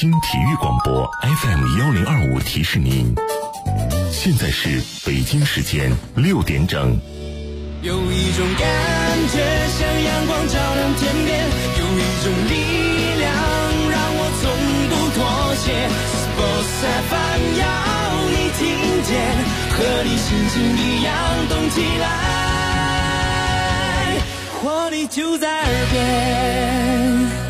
京体育广播 FM1025提示您，现在是北京时间6点整。 有一种感觉像阳光照亮天边，有一种力量让我从不妥协。Sports FM 要你听见，和你心情一样动起来，活力就在耳边。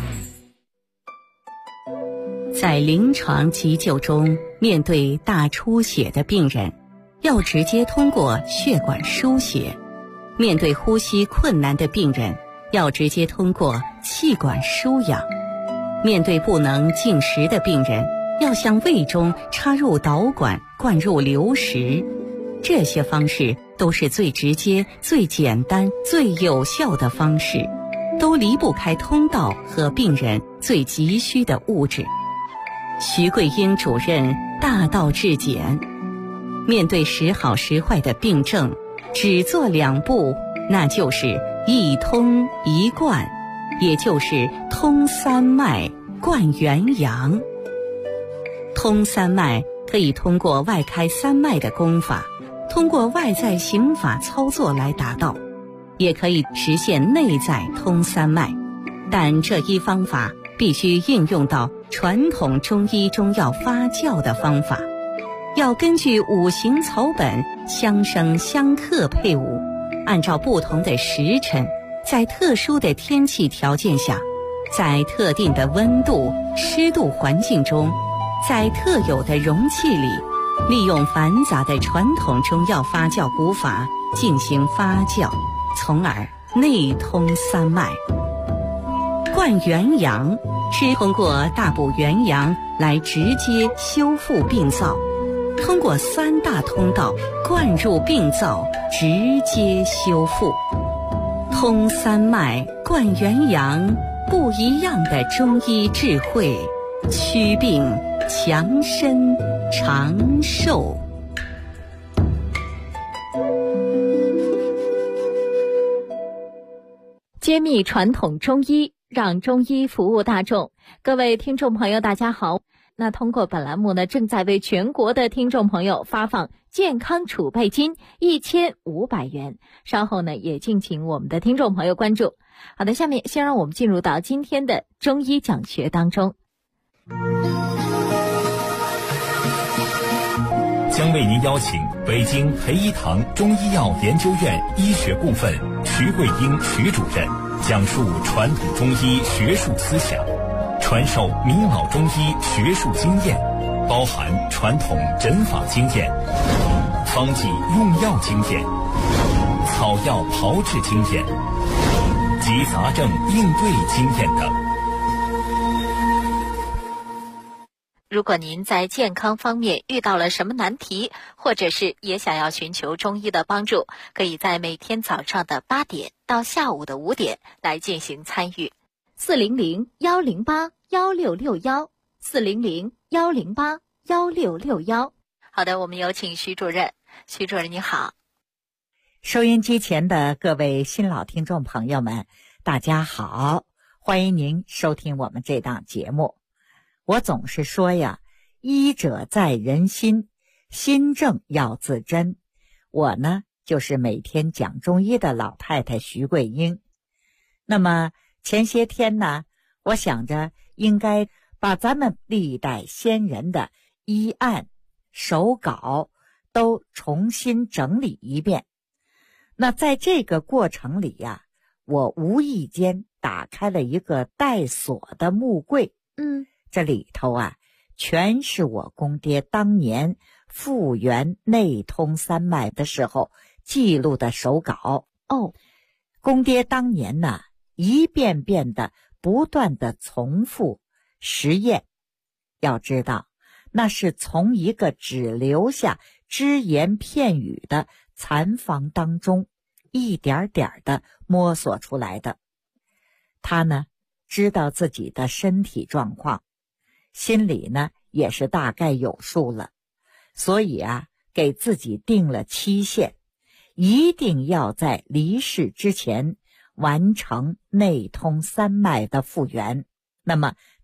在临床急救中，面对大出血的病人，要直接通过血管输血；面对呼吸困难的病人，要直接通过气管输氧；面对不能进食的病人，要向胃中插入导管灌入流食。这些方式都是最直接、最简单、最有效的方式，都离不开通道和病人最急需的物质。徐桂英主任大道至简，面对时好时坏的病症，只做2步，那就是一通一贯，也就是通三脉贯元阳。通三脉可以通过外开三脉的功法，通过外在刑法操作来达到，也可以实现内在通三脉，但这一方法必须运用到传统中医中药发酵的方法，要根据五行草本相生相克配伍，按照不同的时辰，在特殊的天气条件下，在特定的温度、湿度环境中，在特有的容器里，利用繁杂的传统中药发酵古法进行发酵，从而内通三脉。贯元阳是通过大补元阳来直接修复病灶，通过3大通道灌入病灶，直接修复。通三脉贯元阳，不一样的中医智慧，祛病强身长寿。 揭秘传统中医，让中医服务大众。各位听众朋友大家好，那通过本栏目呢，正在为全国的听众朋友发放健康储备金1500元，稍后呢也敬请我们的听众朋友关注。好的，下面先让我们进入到今天的中医讲学当中。 将为您邀请北京培一堂中医药研究院医学部分徐桂英徐主任讲述传统中医学术思想，传授名老中医学术经验，包含传统诊法经验、方剂用药经验、草药炮制经验及杂症应对经验等。 如果您在健康方面遇到了什么难题，或者是也想要寻求中医的帮助，可以在每天早上的8点到下午的5点来进行参与。400-108-1661，400-108-1661。好的，我们有请徐主任。徐主任你好。 收音机前的各位新老听众朋友们，大家好，欢迎您收听我们这档节目。我总是说呀，医者在人心，心正要自珍。我呢，就是每天讲中医的老太太徐桂英。那么前些天呢，我想着应该把咱们历代先人的医案、手稿都重新整理一遍。那在这个过程里呀，我无意间打开了一个带锁的木柜。这里头啊，全是我公爹当年复原内通三脉的时候记录的手稿。公爹当年呢，一遍遍的不断的重复实验。要知道，那是从一个只留下只言片语的残方当中，一点点的摸索出来的。他呢，知道自己的身体状况，心里呢也是大概有数了，所以啊，给自己定了期限，一定要在离世之前完成内通三脉的复原。那么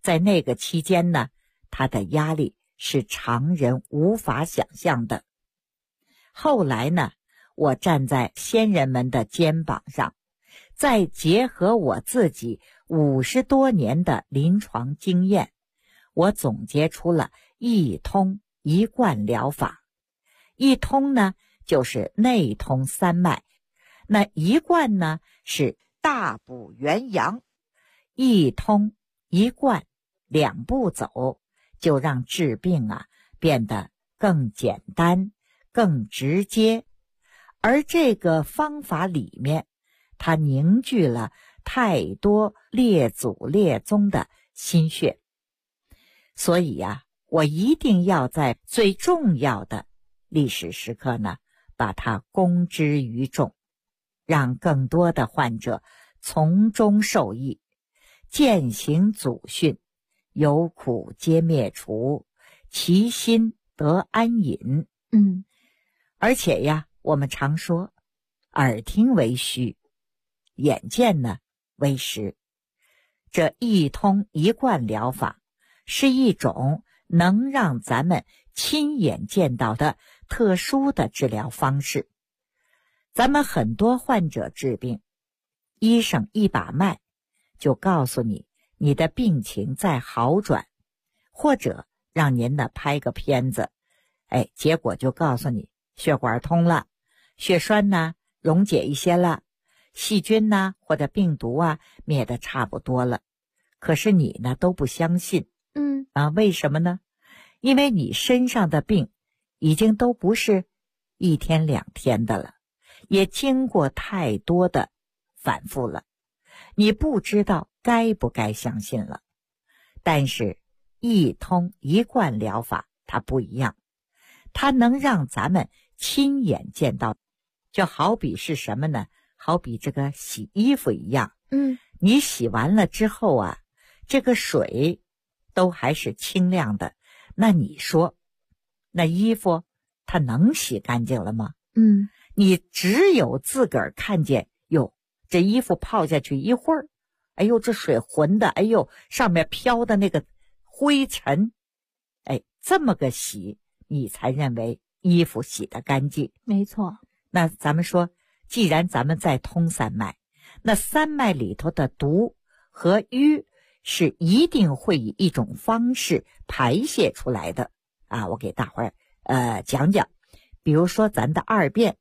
在那个期间呢，他的压力是常人无法想象的。后来呢，我站在先人们的肩膀上，再结合我自己50多年的临床经验，我总结出了一通一贯疗法。一通呢，就是内通三脉，那一贯呢，是大补元阳。一通一贯两步走，就让治病变得更简单更直接。而这个方法里面，它凝聚了太多列祖列宗的心血，所以我一定要在最重要的历史时刻呢，把它公之于众，让更多的患者从中受益，践行祖训，有苦皆灭除，其心得安隐。而且我们常说，耳听为虚，眼见呢为实。这一通一贯疗法是一种能让咱们亲眼见到的特殊的治疗方式。咱们很多患者治病，医生一把脉就告诉你你的病情在好转，或者让您呢拍个片子，结果就告诉你血管通了，血栓呢溶解一些了，细菌呢或者病毒灭得差不多了。可是你呢都不相信。为什么呢？因为你身上的病已经都不是1天2天的了，也经过太多的反复了，你不知道该不该相信了。但是一通一贯疗法它不一样，它能让咱们亲眼见到。就好比是什么呢？好比这个洗衣服一样，你洗完了之后这个水都还是清亮的，那你说那衣服它能洗干净了吗？你只有自个儿看见，哟，这衣服泡下去一会儿，哎呦，这水浑的，哎呦，上面飘的那个灰尘，这么个洗，你才认为衣服洗得干净。 没错。 那咱们说，既然咱们在通三脉，那三脉里头的毒和瘀是一定会以一种方式排泄出来的我给大伙儿讲讲。比如说咱的二便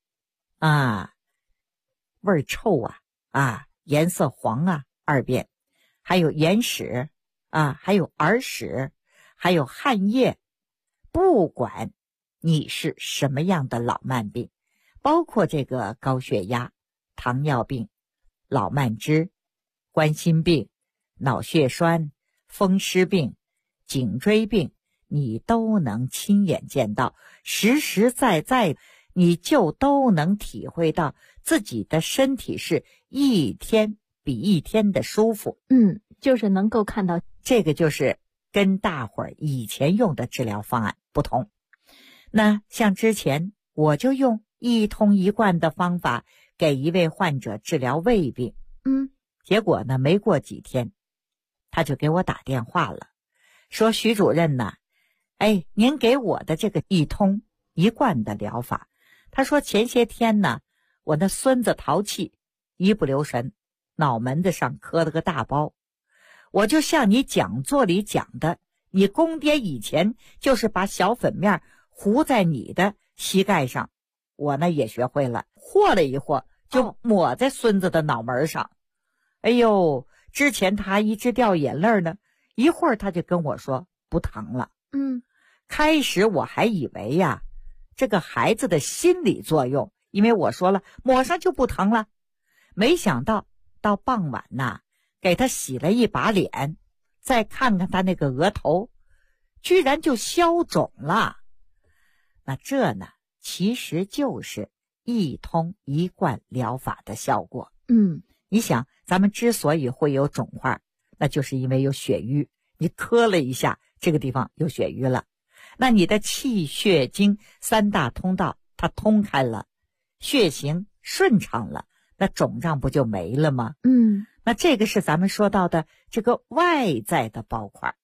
味儿臭颜色黄二便，还有眼屎还有耳屎，还有汗液。不管你是什么样的老慢病，包括这个高血压、糖尿病、老慢支、冠心病、脑血栓、风湿病、颈椎病，你都能亲眼见到，实实在在你就都能体会到自己的身体是一天比一天的舒服。 就是能够看到， 这个就是跟大伙儿以前用的治疗方案不同。那像之前我就用一通一贯的方法给一位患者治疗胃病，结果呢没过几天他就给我打电话了，说徐主任呢，您给我的这个一通一贯的疗法，他说前些天呢我那孙子淘气，一不留神脑门子上磕了个大包。我就像你讲座里讲的，你宫爹以前就是把小粉面糊在你的膝盖上，我呢也学会了，和了一和就抹在孙子的脑门上。哎呦，之前他一直掉眼泪呢，一会儿他就跟我说不疼了。开始我还以为这个孩子的心理作用，因为我说了抹上就不疼了，没想到到傍晚给他洗了一把脸，再看看他那个额头，居然就消肿了。那这呢其实就是一通一贯疗法的效果。你想咱们之所以会有肿块，那就是因为有血瘀，你磕了一下这个地方有血瘀了，那你的气血经三大通道它通开了，血行顺畅了，那肿胀不就没了吗？那这个是咱们说到的这个外在的包块。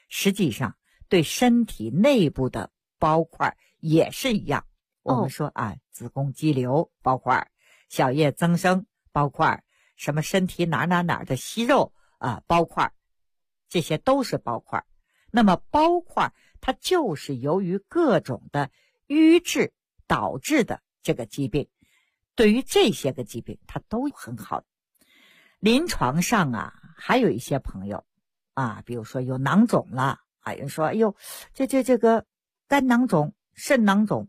实际上对身体内部的包块也是一样。我们说子宫肌瘤包块，小叶增生包块，什么身体哪的息肉包块，这些都是包块。那么包块它就是由于各种的瘀滞导致的这个疾病，对于这些个疾病它都很好。临床上还有一些朋友比如说有囊肿了有人说哎呦这个肝囊肿、肾囊肿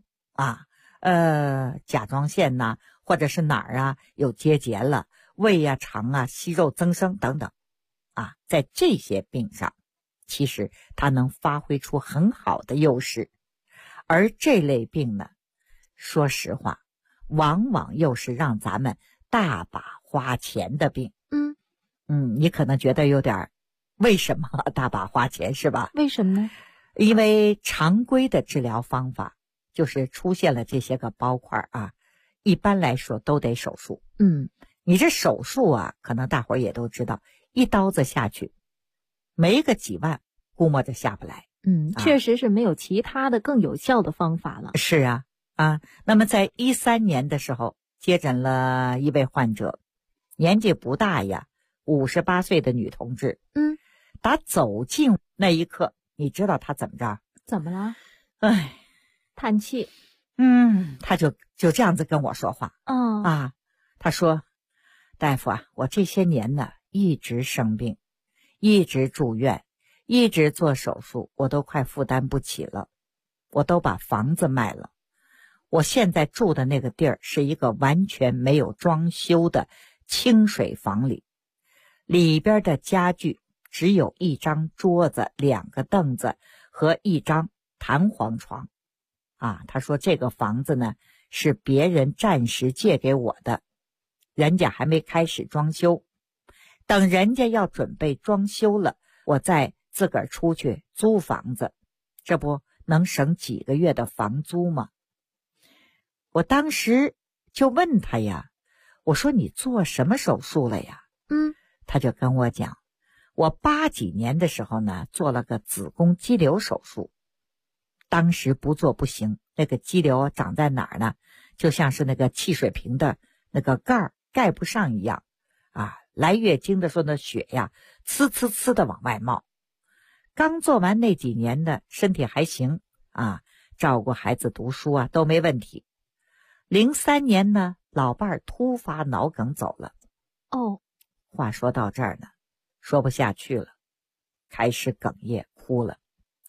甲状腺或者是哪儿有结节了，胃肠息肉增生等等在这些病上其实它能发挥出很好的优势。而这类病呢，说实话往往又是让咱们大把花钱的病。你可能觉得有点为什么大把花钱是吧？ 为什么呢？ 因为常规的治疗方法就是出现了这些个包块一般来说都得手术。你这手术可能大伙儿也都知道，一刀子下去没个几万，估摸着下不来。 确实是没有其他的更有效的方法了。 是那么在13年的时候接诊了一位患者，年纪不大呀，58岁的女同志。打走进那一刻，你知道她怎么着？ 怎么了？叹气。 她就这样子跟我说话。她说大夫我这些年呢一直生病，一直住院，一直做手术，我都快负担不起了，我都把房子卖了。我现在住的那个地儿是一个完全没有装修的清水房里边的家具只有一张桌子、2个凳子和一张弹簧床。他说这个房子呢是别人暂时借给我的，人家还没开始装修，等人家要准备装修了，我再自个儿出去租房子，这不能省几个月的房租吗？我当时就问他呀，我说你做什么手术了呀？他就跟我讲，我80几年的时候呢做了个子宫肌瘤手术，当时不做不行，那个肌瘤长在哪儿呢？就像是那个汽水瓶的那个盖儿盖不上一样来月经的时候那血呀呲呲呲的往外冒。刚做完那几年的身体还行照顾孩子读书都没问题。03年呢老伴儿突发脑梗走了。话说到这儿呢说不下去了，开始哽咽哭了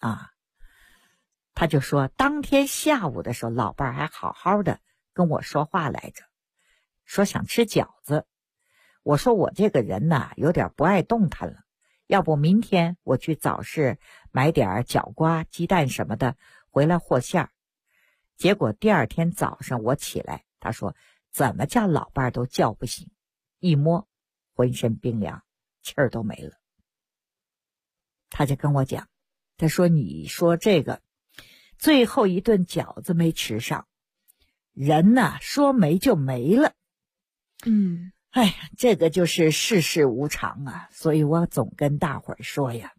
他就说当天下午的时候老伴儿还好好的跟我说话来着，说想吃饺子。我说我这个人呢有点不爱动弹了，要不明天我去早市买点角瓜、鸡蛋什么的回来和馅儿。结果第二天早上我起来，他说怎么叫老伴儿都叫不醒，一摸浑身冰凉，气儿都没了。他就跟我讲，他说你说这个最后一顿饺子没吃上，人呐说没就没了。这个就是世事无常所以我总跟大伙儿说呀，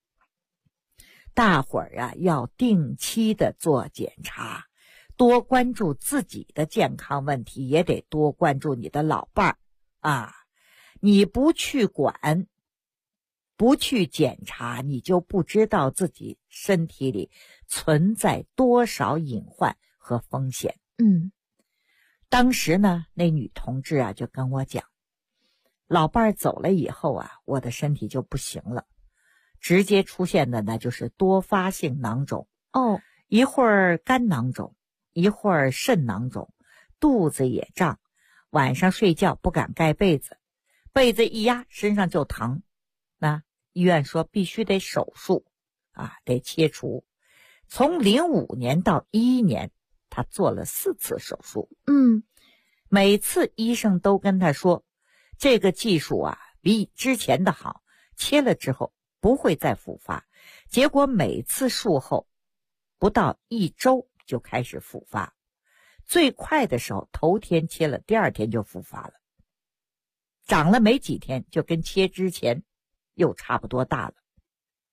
大伙儿要定期的做检查，多关注自己的健康问题，也得多关注你的老伴儿你不去管，不去检查，你就不知道自己身体里存在多少隐患和风险。当时呢那女同志就跟我讲，老伴儿走了以后我的身体就不行了，直接出现的呢就是多发性囊肿。一会儿肝囊肿，一会儿肾囊肿，肚子也胀，晚上睡觉不敢盖被子，被子一压身上就疼。医院说必须得手术得切除。从05年到11年他做了4次手术。每次医生都跟他说这个技术比之前的好，切了之后不会再复发。结果每次术后不到1周就开始复发，最快的时候头天切了，第二天就复发了，长了没几天就跟切之前又差不多大了。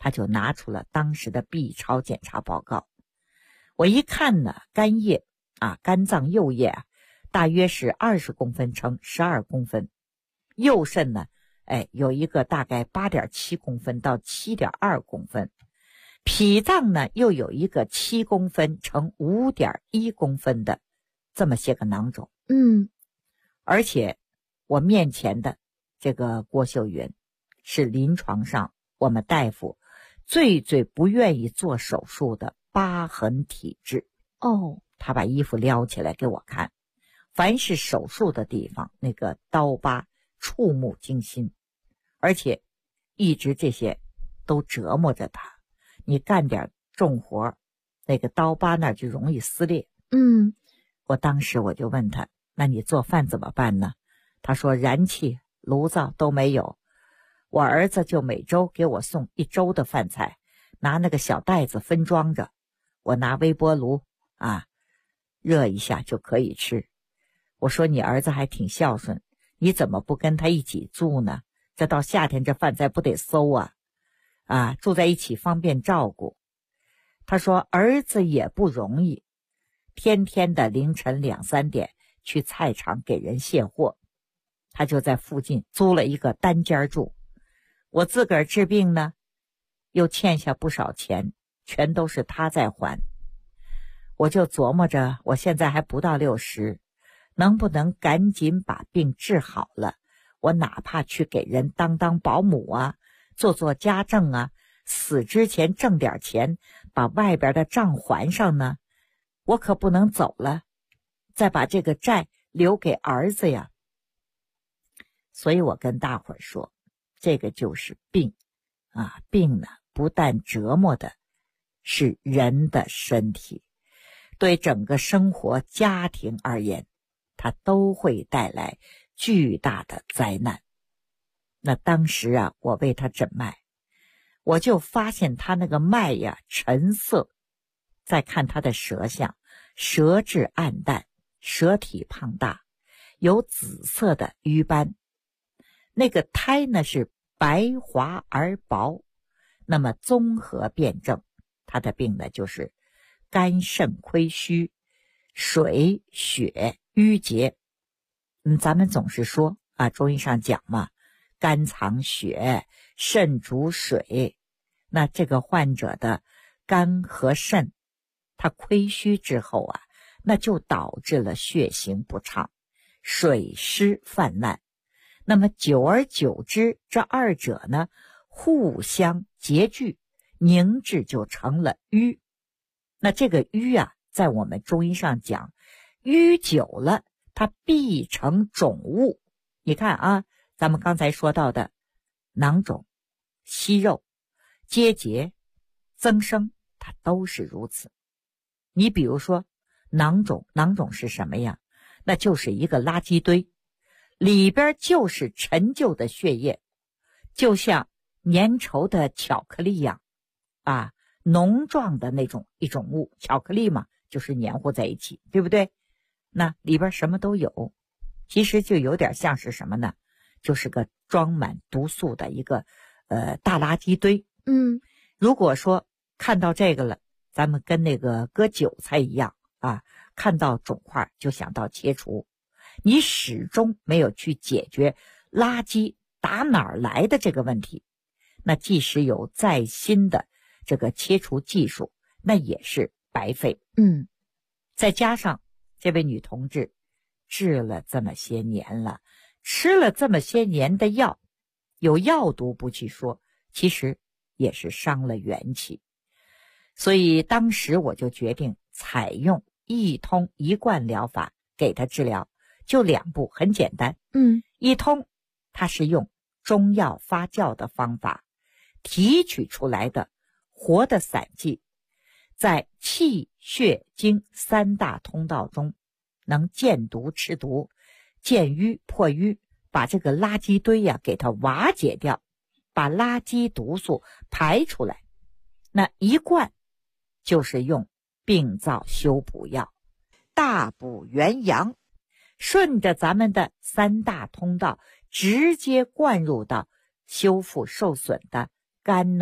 他就拿出了当时的 B 超检查报告。我一看呢，肝叶肝脏右叶大约是20公分乘12公分，右肾呢有一个大概8.7公分到7.2公分，脾脏呢又有一个7公分乘5.1公分的这么些个囊肿。而且我面前的这个郭秀云是临床上我们大夫最不愿意做手术的疤痕体质。他把衣服撩起来给我看，凡是手术的地方那个刀疤触目惊心，而且一直这些都折磨着他。你干点重活，那个刀疤那就容易撕裂。我当时我就问他，那你做饭怎么办呢？他说燃气炉灶都没有，我儿子就每周给我送1周的饭菜，拿那个小袋子分装着，我拿微波炉热一下就可以吃。我说你儿子还挺孝顺，你怎么不跟他一起住呢？这到夏天这饭菜不得馊住在一起方便照顾。他说儿子也不容易，天天的凌晨2、3点去菜场给人卸货，他就在附近租了一个单间住。我自个儿治病呢，又欠下不少钱，全都是他在还。我就琢磨着，我现在还不到60，能不能赶紧把病治好了，我哪怕去给人当保姆做家政死之前挣点钱，把外边的账还上呢。我可不能走了，再把这个债留给儿子呀。所以我跟大伙儿说，这个就是病病呢不但折磨的是人的身体，对整个生活家庭而言，它都会带来巨大的灾难。那当时我为他诊脉，我就发现他那个脉沉色，再看他的舌象，舌质暗淡，舌体胖大，有紫色的瘀斑，那个苔呢是白滑而薄。那么综合辩证，他的病呢就是肝肾亏虚，水血瘀结。咱们总是说中医上讲嘛，肝藏血，肾主水。那这个患者的肝和肾它亏虚之后那就导致了血行不畅，水湿泛滥。那么久而久之，这二者呢互相结聚，凝滞就成了瘀。那这个瘀在我们中医上讲，瘀久了它必成肿物。你看咱们刚才说到的囊肿、息肉、结节、增生，它都是如此。你比如说囊肿是什么呀？那就是一个垃圾堆，里边就是陈旧的血液，就像粘稠的巧克力一样浓状的那种一种物。巧克力嘛，就是黏糊在一起，对不对？那里边什么都有，其实就有点像是什么呢？就是个装满毒素的一个大垃圾堆。如果说看到这个了，咱们跟那个割韭菜一样看到肿块就想到切除，你始终没有去解决垃圾打哪儿来的这个问题，那即使有再新的这个切除技术，那也是白费。再加上这位女同志治了这么些年了，吃了这么些年的药，有药毒不去说，其实也是伤了元气。所以当时我就决定采用一通一贯疗法给她治疗，就2步，很简单。一通它是用中药发酵的方法提取出来的活的散剂，在气血经3大通道中能见毒吃毒，见瘀破瘀，把这个垃圾堆给它瓦解掉，把垃圾毒素排出来。那一贯就是用病灶修补药，大补元阳，顺着咱们的3大通道直接灌入到修复受损的肝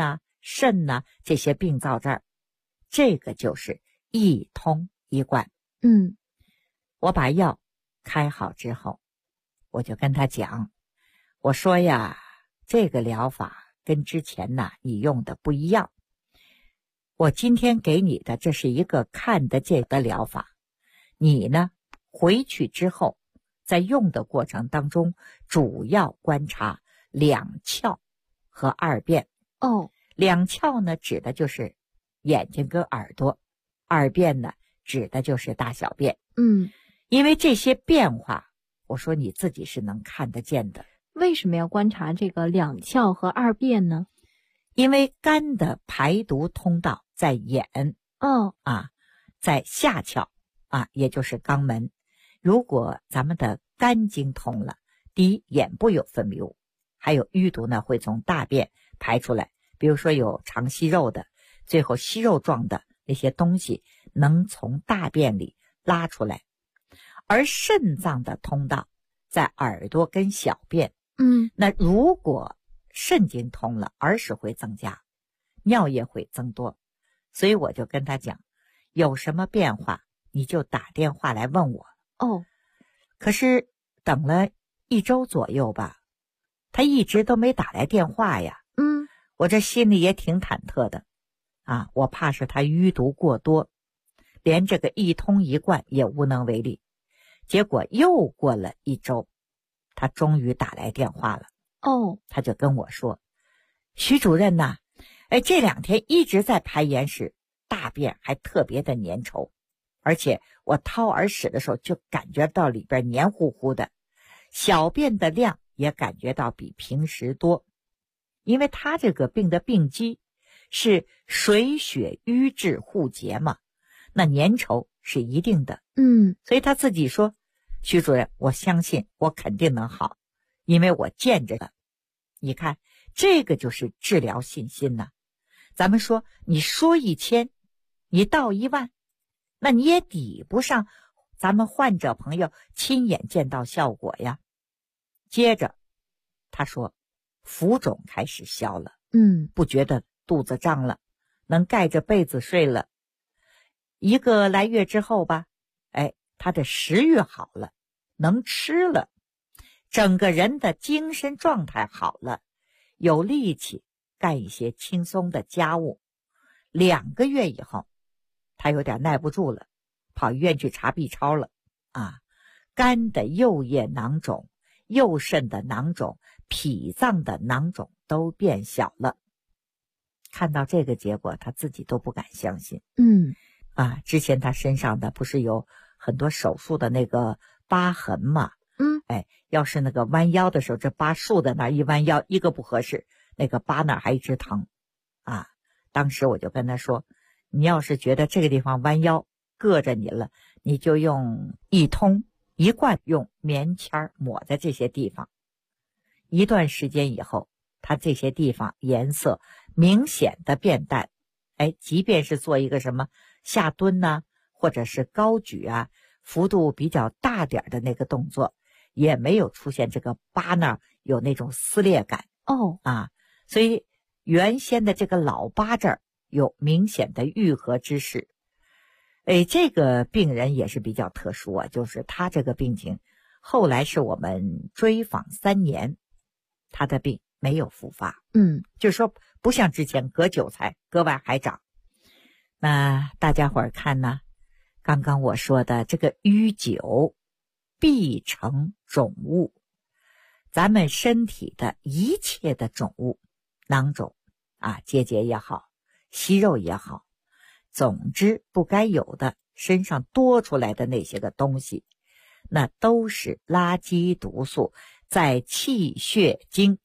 肾呢这些病灶这儿，这个就是一通一贯。我把药开好之后，我就跟他讲，我说呀，这个疗法跟之前呢你用的不一样，我今天给你的这是一个看得见的疗法，你呢回去之后在用的过程当中主要观察两窍和二便。两窍呢指的就是眼睛跟耳朵，二便呢指的就是大小便。因为这些变化，我说你自己是能看得见的。 为什么要观察这个两窍和二便呢？ 因为肝的排毒通道在眼，在下窍也就是肛门。如果咱们的肝经通了，第一，眼部有分泌物，还有淤毒呢会从大便排出来，比如说有肠息肉的，最后息肉状的那些东西能从大便里拉出来。而肾脏的通道在耳朵跟小便，那如果肾经通了，耳屎会增加，尿液会增多，所以我就跟他讲，有什么变化你就打电话来问我。可是等了1周左右吧，他一直都没打来电话呀。我这心里也挺忐忑的我怕是他淤毒过多，连这个一通一贯也无能为力。结果又过了1周，他终于打来电话了。他就跟我说，徐主任呐，这2天一直在排眼屎，大便还特别的粘稠，而且我掏耳屎的时候就感觉到里边黏糊糊的，小便的量也感觉到比平时多。因为他这个病的病机是水血瘀滞互结嘛，那粘稠是一定的。所以他自己说，徐主任，我相信我肯定能好，因为我见着了。你看，这个就是治疗信心呐。咱们说，你说1000，你到10000，那你也抵不上咱们患者朋友亲眼见到效果呀。接着他说，浮肿开始消了，不觉得肚子胀了，能盖着被子睡了。1个来月之后吧，他的食欲好了，能吃了，整个人的精神状态好了，有力气干一些轻松的家务。2个月以后，他有点耐不住了，跑医院去查 B 超了肝的右叶囊肿、右肾的囊肿、脾脏的囊肿都变小了。看到这个结果，他自己都不敢相信。之前他身上的不是有很多手术的那个疤痕嘛？要是那个弯腰的时候，这疤竖在那儿，一弯腰一个不合适，那个疤那儿还一直疼当时我就跟他说，你要是觉得这个地方弯腰硌着你了，你就用一通一贯，用棉签抹在这些地方。一段时间以后，他这些地方颜色明显的变淡，即便是做一个什么下蹲或者是高举幅度比较大点的那个动作，也没有出现这个疤那儿有那种撕裂感。所以原先的这个老疤这儿有明显的愈合之势。这个病人也是比较特殊就是他这个病情后来是我们追访3年，他的病没有复发。就是说不像之前割韭菜割完还长。那大家伙儿看呢，刚刚我说的这个淤久必成肿物，咱们身体的一切的肿物，囊肿结节也好，息肉也好，总之不该有的身上多出来的那些个东西，那都是垃圾毒素在气血经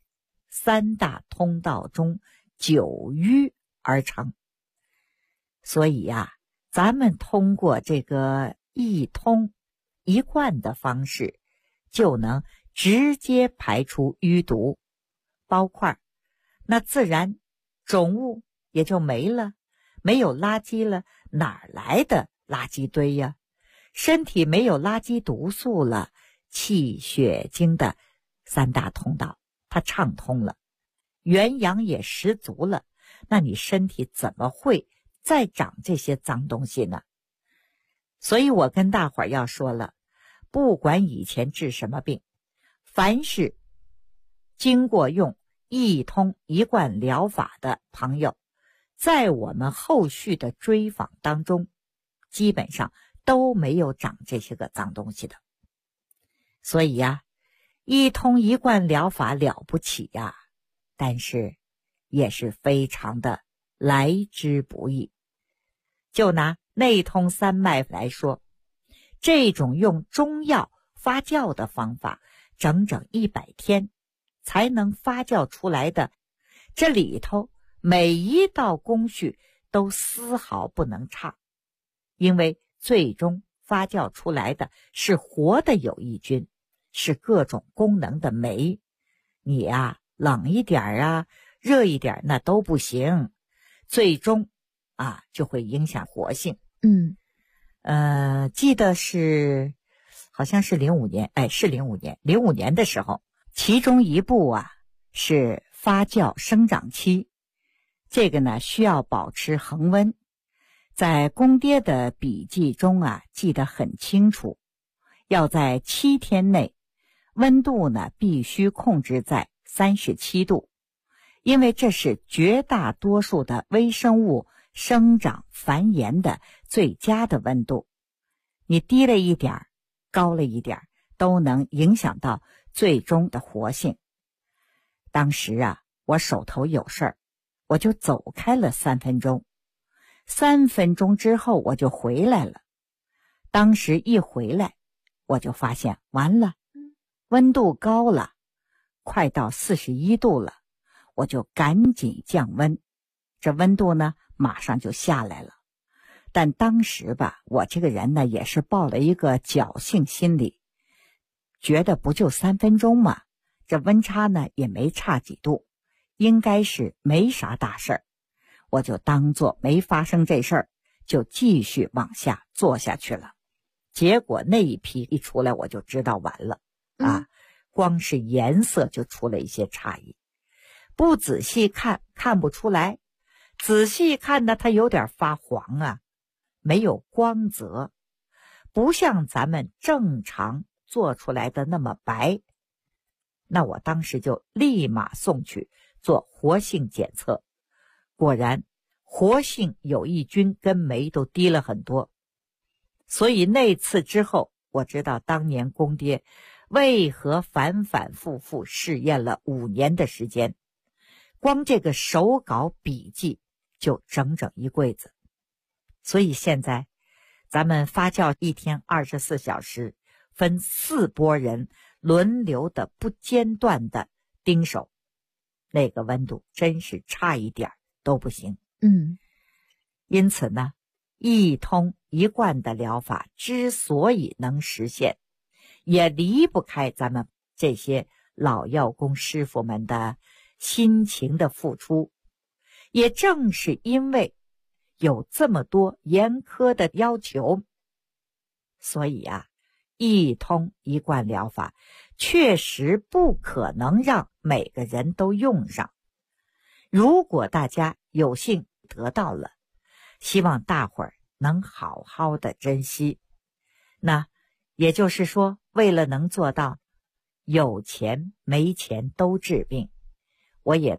3大通道中久淤而成。所以咱们通过这个一通一贯的方式，就能直接排出淤毒包块，那自然肿物也就没了，没有垃圾了，哪来的垃圾堆呀？身体没有垃圾毒素了，气血经的3大通道它畅通了，元阳也十足了， 那你身体怎么会再长这些脏东西呢？所以我跟大伙儿要说了，不管以前治什么病，凡是经过用一通一贯疗法的朋友，在我们后续的追访当中，基本上都没有长这些个脏东西的。所以呀，一通一贯疗法了不起呀，但是也是非常的来之不易。就拿内通三脉来说，这种用中药发酵的方法，整整100天才能发酵出来的，这里头每一道工序都丝毫不能差，因为最终发酵出来的是活的有益菌，是各种功能的酶。你呀，冷一点啊，热一点那都不行，最终就会影响活性。记得是好像是05年，是05年的时候，其中一步是发酵生长期，这个呢需要保持恒温。在公爹的笔记中记得很清楚，要在7天内，温度呢必须控制在37度，因为这是绝大多数的微生物生长繁衍的最佳的温度。你低了一点，高了一点，都能影响到最终的活性。当时我手头有事儿，我就走开了3分钟。3分钟之后我就回来了。当时一回来，我就发现完了，温度高了，快到41度了，我就赶紧降温。这温度呢，马上就下来了。但当时我这个人呢，也是抱了一个侥幸心理，觉得不就3分钟嘛，这温差呢也没差几度，应该是没啥大事儿。我就当作没发生这事儿，就继续往下做下去了。结果那一批一出来，我就知道完了光是颜色就出了一些差异。不仔细看看不出来，仔细看呢，它有点发黄没有光泽，不像咱们正常做出来的那么白。那我当时就立马送去做活性检测，果然活性有益菌跟酶都低了很多。所以那次之后，我知道当年公爹为何反反复复试验了5年的时间，光这个手稿笔记就整整一柜子。所以现在咱们发酵1天24小时，分4波人轮流的不间断的盯手，那个温度真是差一点都不行。因此呢，一通一贯的疗法之所以能实现，也离不开咱们这些老药工师傅们的辛勤的付出。也正是因为有这么多严苛的要求，所以一通一贯疗法确实不可能让每个人都用上。如果大家有幸得到了，希望大伙儿能好好的珍惜。那也就是说，为了能做到有钱没钱都治病，我也